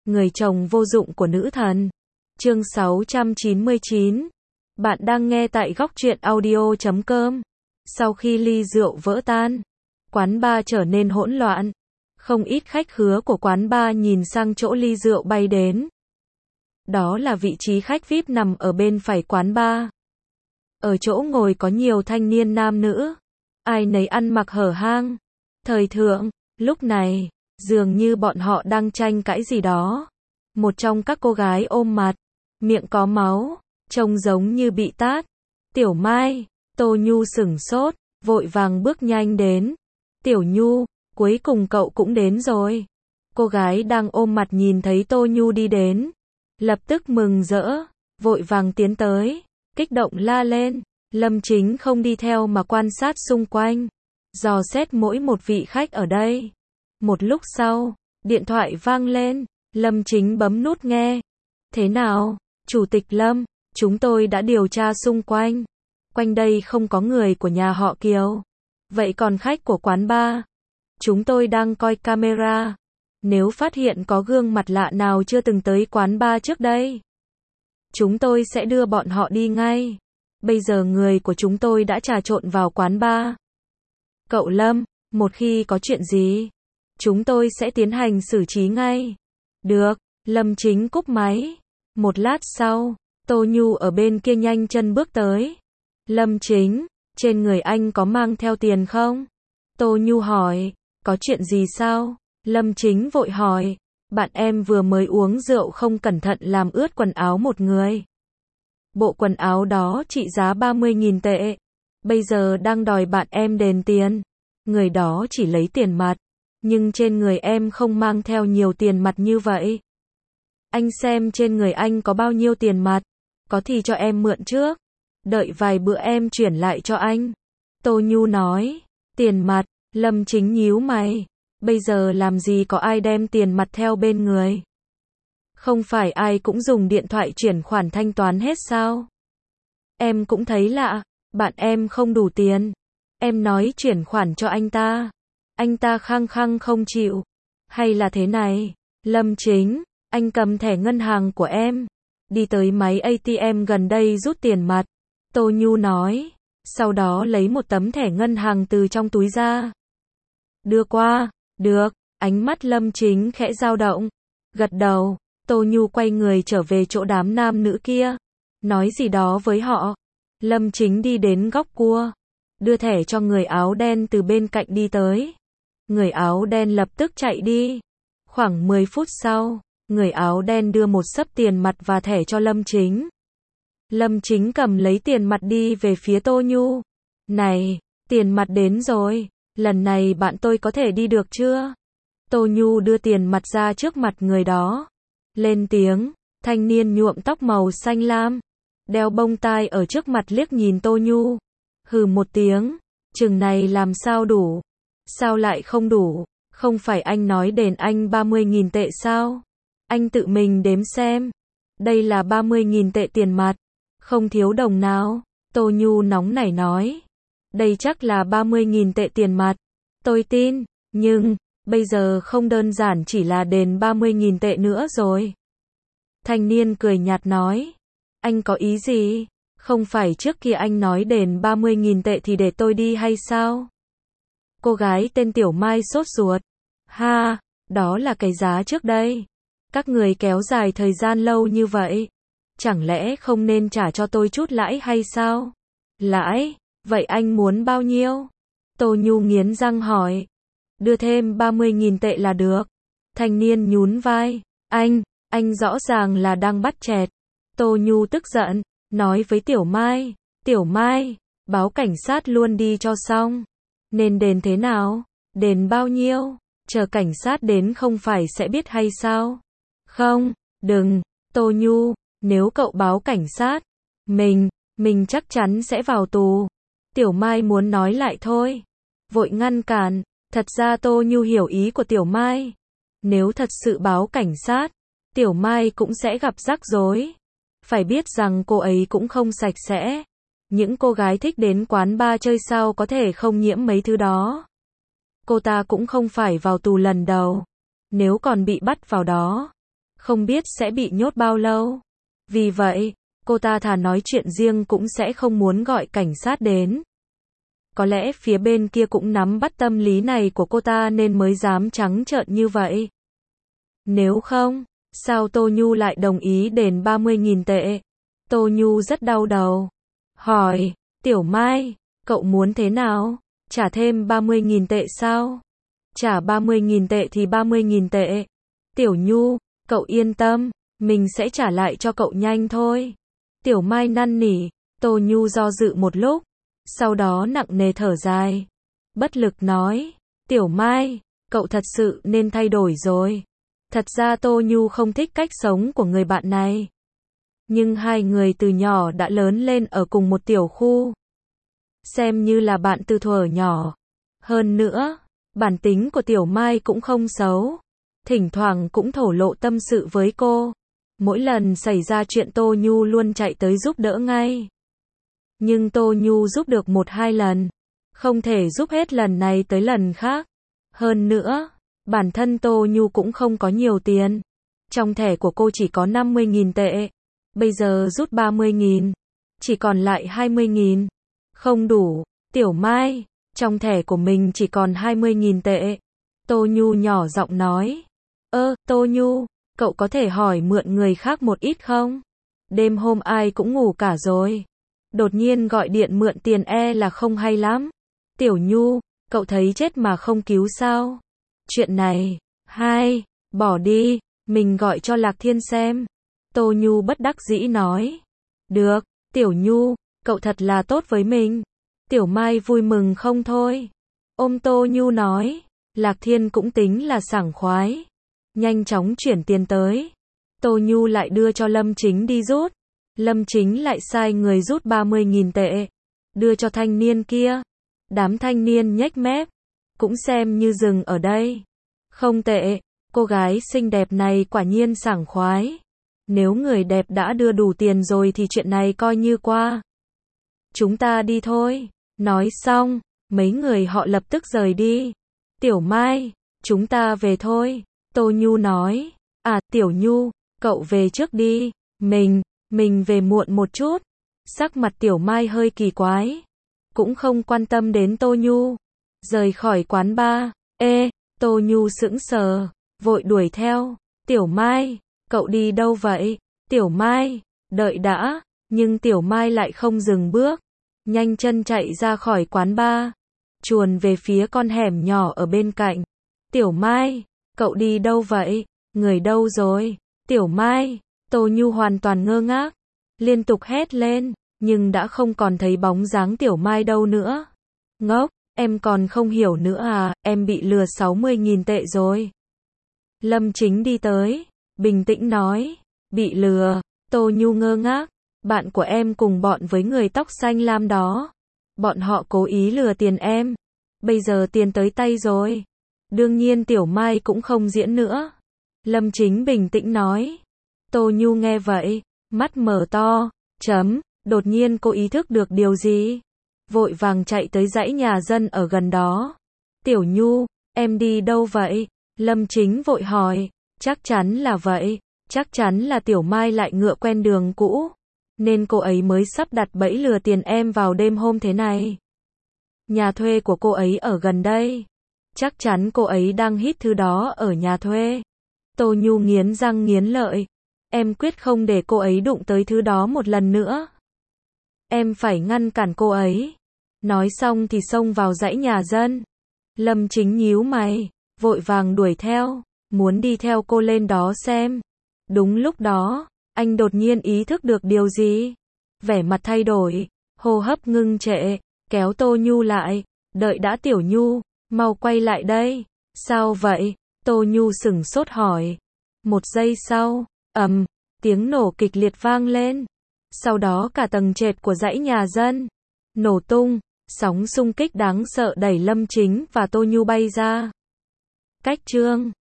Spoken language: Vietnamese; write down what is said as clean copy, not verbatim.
người chồng vô dụng của nữ thần. Chương 699. Bạn đang nghe tại góc truyện audio.com. Sau khi ly rượu vỡ tan, quán bar trở nên hỗn loạn. Không ít khách khứa của quán bar nhìn sang chỗ ly rượu bay đến. Đó là vị trí khách VIP nằm ở bên phải quán bar. Ở chỗ ngồi có nhiều thanh niên nam nữ. Ai nấy ăn mặc hở hang. Thời thượng, lúc này, dường như bọn họ đang tranh cãi gì đó. Một trong các cô gái ôm mặt, miệng có máu, trông giống như bị tát. Tiểu Mai, Tô Nhu sửng sốt, vội vàng bước nhanh đến. Tiểu Nhu, cuối cùng cậu cũng đến rồi. Cô gái đang ôm mặt nhìn thấy Tô Nhu đi đến, lập tức mừng rỡ, vội vàng tiến tới, kích động la lên. Lâm Chính không đi theo mà quan sát xung quanh, dò xét mỗi một vị khách ở đây. Một lúc sau, điện thoại vang lên, Lâm Chính bấm nút nghe. Thế nào, Chủ tịch Lâm, chúng tôi đã điều tra xung quanh. Quanh đây không có người của nhà họ Kiều. Vậy còn khách của quán bar? Chúng tôi đang coi camera. Nếu phát hiện có gương mặt lạ nào chưa từng tới quán bar trước đây, chúng tôi sẽ đưa bọn họ đi ngay. Bây giờ người của chúng tôi đã trà trộn vào quán bar. Cậu Lâm, một khi có chuyện gì, chúng tôi sẽ tiến hành xử trí ngay. Được, Lâm Chính cúp máy. Một lát sau, Tô Nhu ở bên kia nhanh chân bước tới. Lâm Chính, trên người anh có mang theo tiền không? Tô Nhu hỏi, có chuyện gì sao? Lâm Chính vội hỏi, bạn em vừa mới uống rượu không cẩn thận làm ướt quần áo một người. Bộ quần áo đó trị giá 30.000 tệ. Bây giờ đang đòi bạn em đền tiền. Người đó chỉ lấy tiền mặt, nhưng trên người em không mang theo nhiều tiền mặt như vậy. Anh xem trên người anh có bao nhiêu tiền mặt, có thì cho em mượn trước, đợi vài bữa em chuyển lại cho anh. Tô Nhu nói, tiền mặt. Lâm Chính nhíu mày, bây giờ làm gì có ai đem tiền mặt theo bên người. Không phải ai cũng dùng điện thoại chuyển khoản thanh toán hết sao? Em cũng thấy lạ, bạn em không đủ tiền. Em nói chuyển khoản cho anh ta khăng khăng không chịu. Hay là thế này, Lâm Chính, anh cầm thẻ ngân hàng của em, đi tới máy ATM gần đây rút tiền mặt. Tô Nhu nói, sau đó lấy một tấm thẻ ngân hàng từ trong túi ra. Đưa qua, được, ánh mắt Lâm Chính khẽ dao động, gật đầu. Tô Nhu quay người trở về chỗ đám nam nữ kia, nói gì đó với họ. Lâm Chính đi đến góc cua, đưa thẻ cho người áo đen từ bên cạnh đi tới. Người áo đen lập tức chạy đi. Khoảng 10 phút sau, người áo đen đưa một xấp tiền mặt và thẻ cho Lâm Chính. Lâm Chính cầm lấy tiền mặt đi về phía Tô Nhu. Này, tiền mặt đến rồi, lần này bạn tôi có thể đi được chưa? Tô Nhu đưa tiền mặt ra trước mặt người đó. Lên tiếng, thanh niên nhuộm tóc màu xanh lam, đeo bông tai ở trước mặt liếc nhìn Tô Nhu. Hừ một tiếng, chừng này làm sao đủ? Sao lại không đủ? Không phải anh nói đền anh 30.000 tệ sao? Anh tự mình đếm xem. Đây là 30.000 tệ tiền mặt, không thiếu đồng nào. Tô Nhu nóng nảy nói. Đây chắc là 30.000 tệ tiền mặt. Tôi tin, nhưng bây giờ không đơn giản chỉ là đền 30.000 tệ nữa rồi. Thanh niên cười nhạt nói. Anh có ý gì? Không phải trước kia anh nói đền 30.000 tệ thì để tôi đi hay sao? Cô gái tên Tiểu Mai sốt ruột. Ha, đó là cái giá trước đây. Các người kéo dài thời gian lâu như vậy, chẳng lẽ không nên trả cho tôi chút lãi hay sao? Lãi? Vậy anh muốn bao nhiêu? Tô Nhu nghiến răng hỏi. Đưa thêm 30.000 tệ là được. Thanh niên nhún vai. Anh rõ ràng là đang bắt chẹt. Tô Nhu tức giận, nói với Tiểu Mai. Tiểu Mai, báo cảnh sát luôn đi cho xong. Nên đền thế nào? Đền bao nhiêu? Chờ cảnh sát đến không phải sẽ biết hay sao? Không, đừng, Tô Nhu, nếu cậu báo cảnh sát, mình chắc chắn sẽ vào tù. Tiểu Mai muốn nói lại thôi, vội ngăn cản. Thật ra Tô Nhu hiểu ý của Tiểu Mai. Nếu thật sự báo cảnh sát, Tiểu Mai cũng sẽ gặp rắc rối. Phải biết rằng cô ấy cũng không sạch sẽ. Những cô gái thích đến quán bar chơi sao có thể không nhiễm mấy thứ đó. Cô ta cũng không phải vào tù lần đầu. Nếu còn bị bắt vào đó, không biết sẽ bị nhốt bao lâu. Vì vậy, cô ta thà nói chuyện riêng cũng sẽ không muốn gọi cảnh sát đến. Có lẽ phía bên kia cũng nắm bắt tâm lý này của cô ta nên mới dám trắng trợn như vậy. Nếu không, sao Tô Nhu lại đồng ý đền 30.000 tệ? Tô Nhu rất đau đầu. Hỏi, Tiểu Mai, cậu muốn thế nào? Trả thêm 30.000 tệ sao? Trả 30.000 tệ thì 30.000 tệ. Tiểu Nhu, cậu yên tâm, mình sẽ trả lại cho cậu nhanh thôi. Tiểu Mai năn nỉ. Tô Nhu do dự một lúc, sau đó nặng nề thở dài. Bất lực nói, Tiểu Mai, cậu thật sự nên thay đổi rồi. Thật ra Tô Nhu không thích cách sống của người bạn này. Nhưng hai người từ nhỏ đã lớn lên ở cùng một tiểu khu. Xem như là bạn từ thuở nhỏ. Hơn nữa, bản tính của Tiểu Mai cũng không xấu. Thỉnh thoảng cũng thổ lộ tâm sự với cô. Mỗi lần xảy ra chuyện Tô Nhu luôn chạy tới giúp đỡ ngay. Nhưng Tô Nhu giúp được 1-2 lần. Không thể giúp hết lần này tới lần khác. Hơn nữa, bản thân Tô Nhu cũng không có nhiều tiền. Trong thẻ của cô chỉ có 50.000 tệ. Bây giờ rút 30.000. Chỉ còn lại 20.000. Không đủ. Tiểu Mai, trong thẻ của mình chỉ còn 20.000 tệ. Tô Nhu nhỏ giọng nói. Tô Nhu, cậu có thể hỏi mượn người khác một ít không? Đêm hôm ai cũng ngủ cả rồi. Đột nhiên gọi điện mượn tiền là không hay lắm. Tiểu Nhu, cậu thấy chết mà không cứu sao? Chuyện này, bỏ đi, mình gọi cho Lạc Thiên xem. Tô Nhu bất đắc dĩ nói. Được, Tiểu Nhu, cậu thật là tốt với mình. Tiểu Mai vui mừng không thôi. Ôm Tô Nhu nói. Lạc Thiên cũng tính là sảng khoái. Nhanh chóng chuyển tiền tới. Tô Nhu lại đưa cho Lâm Chính đi rút. Lâm Chính lại sai người rút 30.000 tệ. Đưa cho thanh niên kia. Đám thanh niên nhếch mép. Cũng xem như dừng ở đây. Không tệ, cô gái xinh đẹp này quả nhiên sảng khoái. Nếu người đẹp đã đưa đủ tiền rồi thì chuyện này coi như qua. Chúng ta đi thôi. Nói xong, mấy người họ lập tức rời đi. Tiểu Mai, chúng ta về thôi. Tô Nhu nói. Tiểu Nhu, cậu về trước đi. Mình về muộn một chút. Sắc mặt Tiểu Mai hơi kỳ quái. Cũng không quan tâm đến Tô Nhu. Rời khỏi quán bar. Tô Nhu sững sờ, vội đuổi theo. Tiểu Mai, cậu đi đâu vậy? Tiểu Mai, đợi đã. Nhưng Tiểu Mai lại không dừng bước. Nhanh chân chạy ra khỏi quán bar. Chuồn về phía con hẻm nhỏ ở bên cạnh. Tiểu Mai, cậu đi đâu vậy? Người đâu rồi? Tiểu Mai, Tô Nhu hoàn toàn ngơ ngác. Liên tục hét lên, nhưng đã không còn thấy bóng dáng Tiểu Mai đâu nữa. Ngốc, em còn không hiểu nữa à, em bị lừa 60.000 tệ rồi. Lâm Chính đi tới, bình tĩnh nói. Bị lừa, Tô Nhu ngơ ngác. Bạn của em cùng bọn với người tóc xanh lam đó. Bọn họ cố ý lừa tiền em. Bây giờ tiền tới tay rồi. Đương nhiên Tiểu Mai cũng không diễn nữa. Lâm Chính bình tĩnh nói. Tô Nhu nghe vậy, mắt mở to, đột nhiên cô ý thức được điều gì. Vội vàng chạy tới dãy nhà dân ở gần đó. Tiểu Nhu, em đi đâu vậy? Lâm Chính vội hỏi. Chắc chắn là vậy. Chắc chắn là Tiểu Mai lại ngựa quen đường cũ. Nên cô ấy mới sắp đặt bẫy lừa tiền em vào đêm hôm thế này. Nhà thuê của cô ấy ở gần đây. Chắc chắn cô ấy đang hít thứ đó ở nhà thuê. Tô Nhu nghiến răng nghiến lợi. Em quyết không để cô ấy đụng tới thứ đó một lần nữa. Em phải ngăn cản cô ấy. Nói xong thì xông vào dãy nhà dân. Lâm Chính nhíu mày, vội vàng đuổi theo, muốn đi theo cô lên đó xem. Đúng lúc đó, anh đột nhiên ý thức được điều gì. Vẻ mặt thay đổi, hô hấp ngưng trệ, kéo Tô Nhu lại. Đợi đã Tiểu Nhu, mau quay lại đây. Sao vậy? Tô Nhu sửng sốt hỏi. Một giây sau, tiếng nổ kịch liệt vang lên. Sau đó cả tầng trệt của dãy nhà dân nổ tung, sóng xung kích đáng sợ đẩy Lâm Chính và Tô Nhu bay ra. Cách chương